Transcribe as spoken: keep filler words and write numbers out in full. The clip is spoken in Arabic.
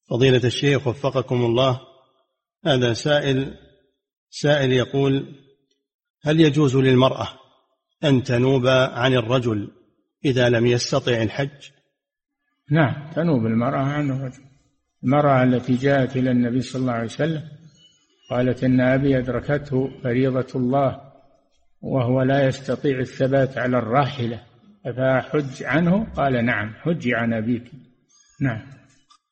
فضيلة الشيخ وفقكم الله، هذا سائل سائل يقول: هل يجوز للمرأة أن تنوب عن الرجل إذا لم يستطع الحج؟ نعم، تنوب المرأة عن الرجل. المرأة التي جاءت إلى النبي صلى الله عليه وسلم قالت إن أبي أدركته فريضة الله وهو لا يستطيع الثبات على الراحلة، أفأحج عنه؟ قال: نعم، حج عن أبيك. نعم.